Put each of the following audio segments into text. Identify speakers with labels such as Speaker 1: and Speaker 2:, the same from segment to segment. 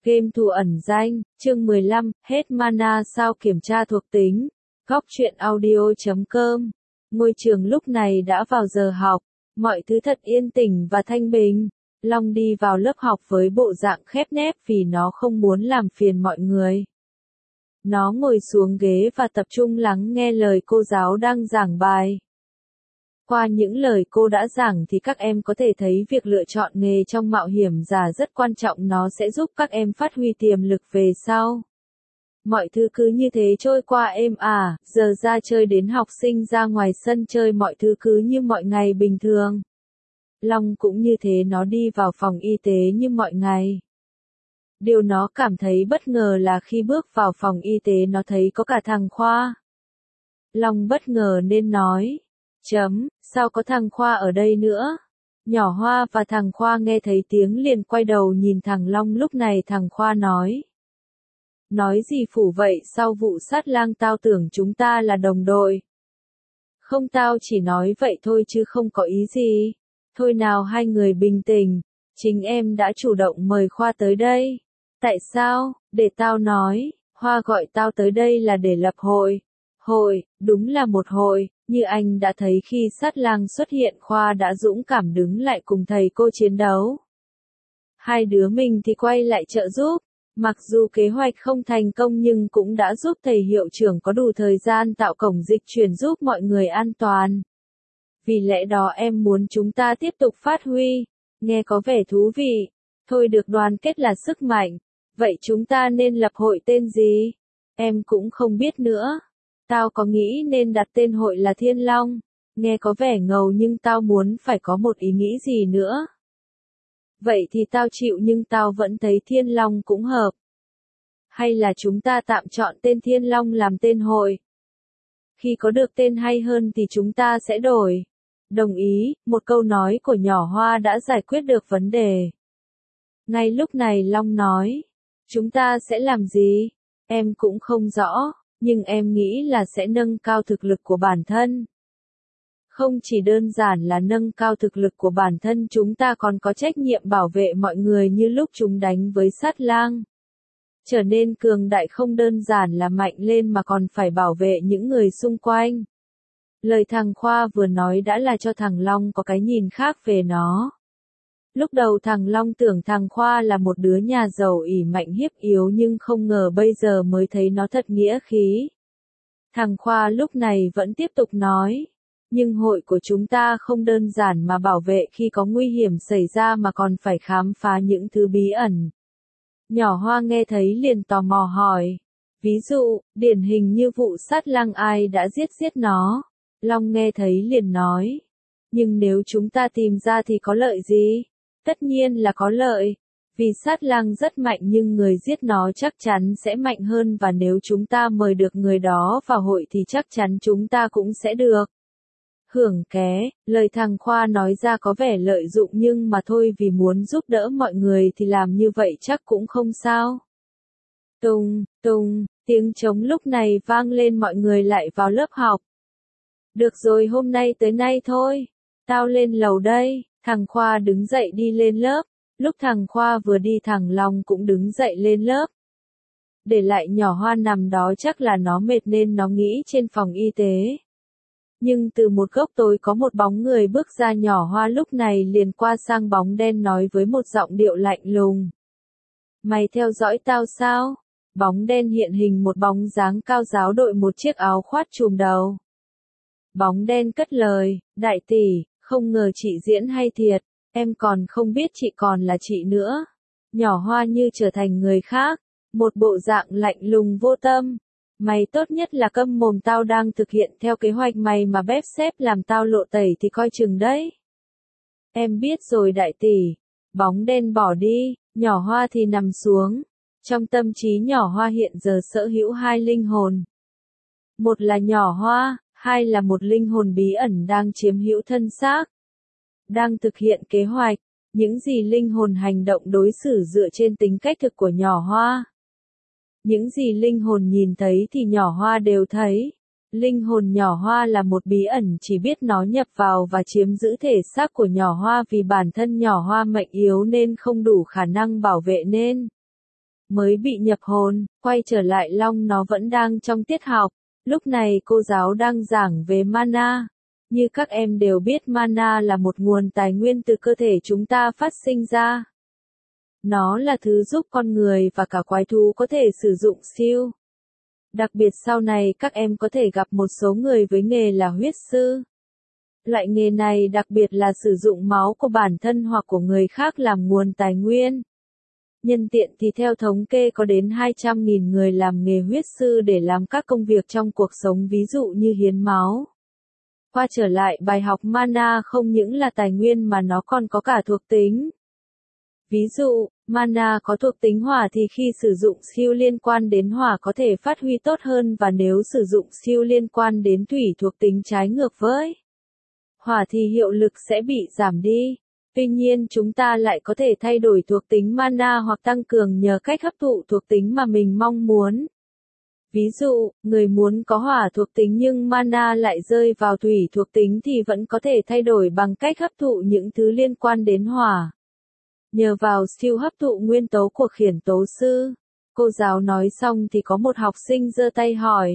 Speaker 1: Game thủ ẩn danh, chương 15, hết mana sao kiểm tra thuộc tính. Góc truyện audio.com. Ngôi trường lúc này đã vào giờ học, mọi thứ thật yên tĩnh và thanh bình. Long đi vào lớp học với bộ dạng khép nép vì nó không muốn làm phiền mọi người. Nó ngồi xuống ghế và tập trung lắng nghe lời cô giáo đang giảng bài. Qua những lời cô đã giảng thì các em có thể thấy việc lựa chọn nghề trong mạo hiểm giả rất quan trọng, nó sẽ giúp các em phát huy tiềm lực về sau. Mọi thứ cứ như thế trôi qua êm ả, giờ ra chơi đến học sinh ra ngoài sân chơi mọi thứ cứ như mọi ngày bình thường. Long cũng như thế, nó đi vào phòng y tế như mọi ngày. Điều nó cảm thấy bất ngờ là khi bước vào phòng y tế nó thấy có cả thằng Khoa. Long bất ngờ nên nói. Sao có thằng Khoa ở đây nữa? Nhỏ Hoa và thằng Khoa nghe thấy tiếng liền quay đầu nhìn thằng Long. Lúc này thằng Khoa nói. Nói gì phủ vậy, sau vụ sát lang tao tưởng chúng ta là đồng đội. Không, tao chỉ nói vậy thôi chứ không có ý gì. Thôi nào hai người bình tĩnh, chính em đã chủ động mời Khoa tới đây. Tại sao? Để tao nói, Hoa gọi tao tới đây là để lập hội. Hội, đúng là một hội. Như anh đã thấy khi sát lang xuất hiện, Khoa đã dũng cảm đứng lại cùng thầy cô chiến đấu. Hai đứa mình thì quay lại trợ giúp. Mặc dù kế hoạch không thành công nhưng cũng đã giúp thầy hiệu trưởng có đủ thời gian tạo cổng dịch chuyển giúp mọi người an toàn. Vì lẽ đó em muốn chúng ta tiếp tục phát huy. Nghe có vẻ thú vị. Thôi được, đoàn kết là sức mạnh. Vậy chúng ta nên lập hội tên gì? Em cũng không biết nữa. Tao có nghĩ nên đặt tên hội là Thiên Long. Nghe có vẻ ngầu nhưng tao muốn phải có một ý nghĩ gì nữa. Vậy thì tao chịu, nhưng tao vẫn thấy Thiên Long cũng hợp. Hay là chúng ta tạm chọn tên Thiên Long làm tên hội. Khi có được tên hay hơn thì chúng ta sẽ đổi. Đồng ý, một câu nói của nhỏ Hoa đã giải quyết được vấn đề. Ngay lúc này Long nói. Chúng ta sẽ làm gì? Em cũng không rõ. Nhưng em nghĩ là sẽ nâng cao thực lực của bản thân. Không chỉ đơn giản là nâng cao thực lực của bản thân, chúng ta còn có trách nhiệm bảo vệ mọi người như lúc chúng đánh với sát lang. Trở nên cường đại không đơn giản là mạnh lên mà còn phải bảo vệ những người xung quanh. Lời thằng Khoa vừa nói đã là cho thằng Long có cái nhìn khác về nó. Lúc đầu thằng Long tưởng thằng Khoa là một đứa nhà giàu ỷ mạnh hiếp yếu, nhưng không ngờ bây giờ mới thấy nó thật nghĩa khí. Thằng Khoa lúc này vẫn tiếp tục nói. Nhưng hội của chúng ta không đơn giản mà bảo vệ khi có nguy hiểm xảy ra mà còn phải khám phá những thứ bí ẩn. Nhỏ Hoa nghe thấy liền tò mò hỏi. Ví dụ, điển hình như vụ sát lang ai đã giết nó. Long nghe thấy liền nói. Nhưng nếu chúng ta tìm ra thì có lợi gì? Tất nhiên là có lợi. Vì sát lang rất mạnh nhưng người giết nó chắc chắn sẽ mạnh hơn, và nếu chúng ta mời được người đó vào hội thì chắc chắn chúng ta cũng sẽ được hưởng ké. Lời thằng Khoa nói ra có vẻ lợi dụng nhưng mà thôi, vì muốn giúp đỡ mọi người thì làm như vậy chắc cũng không sao. Tùng, tùng, tiếng trống lúc này vang lên, mọi người lại vào lớp học. Được rồi, hôm nay tới nay thôi. Tao lên lầu đây. Thằng Khoa đứng dậy đi lên lớp. Lúc thằng Khoa vừa đi thằng Long cũng đứng dậy lên lớp. Để lại nhỏ Hoa nằm đó, chắc là nó mệt nên nó nghỉ trên phòng y tế. Nhưng từ một góc tối có một bóng người bước ra, nhỏ Hoa lúc này liền qua sang bóng đen nói với một giọng điệu lạnh lùng. Mày theo dõi tao sao? Bóng đen hiện hình một bóng dáng cao ráo đội một chiếc áo khoác trùm đầu. Bóng đen cất lời, đại tỷ, không ngờ chị diễn hay thiệt, em còn không biết chị còn là chị nữa. Nhỏ Hoa như trở thành người khác, một bộ dạng lạnh lùng vô tâm. Mày tốt nhất là câm mồm, tao đang thực hiện theo kế hoạch, mày mà bếp xếp làm tao lộ tẩy thì coi chừng đấy. Em biết rồi đại tỷ. Bóng đen bỏ đi, nhỏ Hoa thì nằm xuống. Trong tâm trí nhỏ Hoa hiện giờ sở hữu hai linh hồn. Một là nhỏ Hoa, hai là một linh hồn bí ẩn đang chiếm hữu thân xác. Đang thực hiện kế hoạch, những gì linh hồn hành động đối xử dựa trên tính cách thực của nhỏ Hoa. Những gì linh hồn nhìn thấy thì nhỏ Hoa đều thấy. Linh hồn nhỏ Hoa là một bí ẩn, chỉ biết nó nhập vào và chiếm giữ thể xác của nhỏ Hoa, vì bản thân nhỏ Hoa mệnh yếu nên không đủ khả năng bảo vệ nên mới bị nhập hồn, quay trở lại Long nó vẫn đang trong tiết học. Lúc này cô giáo đang giảng về mana. Như các em đều biết mana là một nguồn tài nguyên từ cơ thể chúng ta phát sinh ra. Nó là thứ giúp con người và cả quái thú có thể sử dụng siêu. Đặc biệt sau này các em có thể gặp một số người với nghề là huyết sư. Loại nghề này đặc biệt là sử dụng máu của bản thân hoặc của người khác làm nguồn tài nguyên. Nhân tiện thì theo thống kê có đến 200.000 người làm nghề huyết sư để làm các công việc trong cuộc sống ví dụ như hiến máu. Qua trở lại bài học mana không những là tài nguyên mà nó còn có cả thuộc tính. Ví dụ, mana có thuộc tính hỏa thì khi sử dụng siêu liên quan đến hỏa có thể phát huy tốt hơn và nếu sử dụng siêu liên quan đến thủy thuộc tính trái ngược với hỏa thì hiệu lực sẽ bị giảm đi. Tuy nhiên chúng ta lại có thể thay đổi thuộc tính mana hoặc tăng cường nhờ cách hấp thụ thuộc tính mà mình mong muốn. Ví dụ, người muốn có hỏa thuộc tính nhưng mana lại rơi vào thủy thuộc tính thì vẫn có thể thay đổi bằng cách hấp thụ những thứ liên quan đến hỏa. Nhờ vào siêu hấp thụ nguyên tố của khiển tố sư. Cô giáo nói xong thì có một học sinh giơ tay hỏi.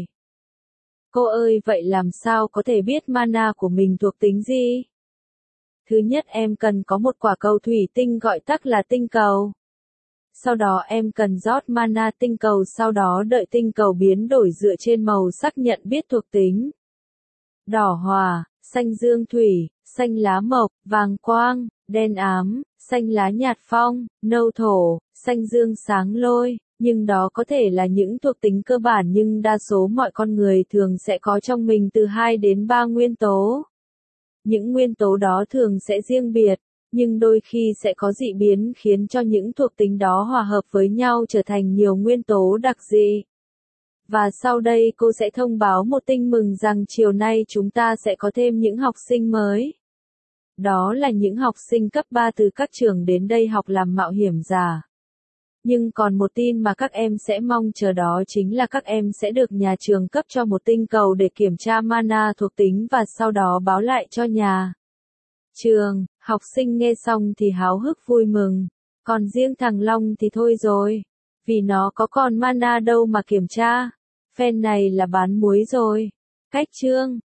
Speaker 1: Cô ơi, vậy làm sao có thể biết mana của mình thuộc tính gì? Thứ nhất em cần có một quả cầu thủy tinh gọi tắt là tinh cầu. Sau đó em cần rót mana tinh cầu sau đó đợi tinh cầu biến đổi dựa trên màu sắc nhận biết thuộc tính. Đỏ hỏa, xanh dương thủy, xanh lá mộc, vàng quang, đen ám, xanh lá nhạt phong, nâu thổ, xanh dương sáng lôi. Nhưng đó có thể là những thuộc tính cơ bản nhưng đa số mọi con người thường sẽ có trong mình từ 2 đến 3 nguyên tố. Những nguyên tố đó thường sẽ riêng biệt, nhưng đôi khi sẽ có dị biến khiến cho những thuộc tính đó hòa hợp với nhau trở thành nhiều nguyên tố đặc dị. Và sau đây cô sẽ thông báo một tin mừng rằng chiều nay chúng ta sẽ có thêm những học sinh mới. Đó là những học sinh cấp 3 từ các trường đến đây học làm mạo hiểm giả. Nhưng còn một tin mà các em sẽ mong chờ đó chính là các em sẽ được nhà trường cấp cho một tinh cầu để kiểm tra mana thuộc tính và sau đó báo lại cho nhà trường. Học sinh nghe xong thì háo hức vui mừng. Còn riêng thằng Long thì thôi rồi. Vì nó có còn mana đâu mà kiểm tra. Phen này là bán muối rồi. Cách chương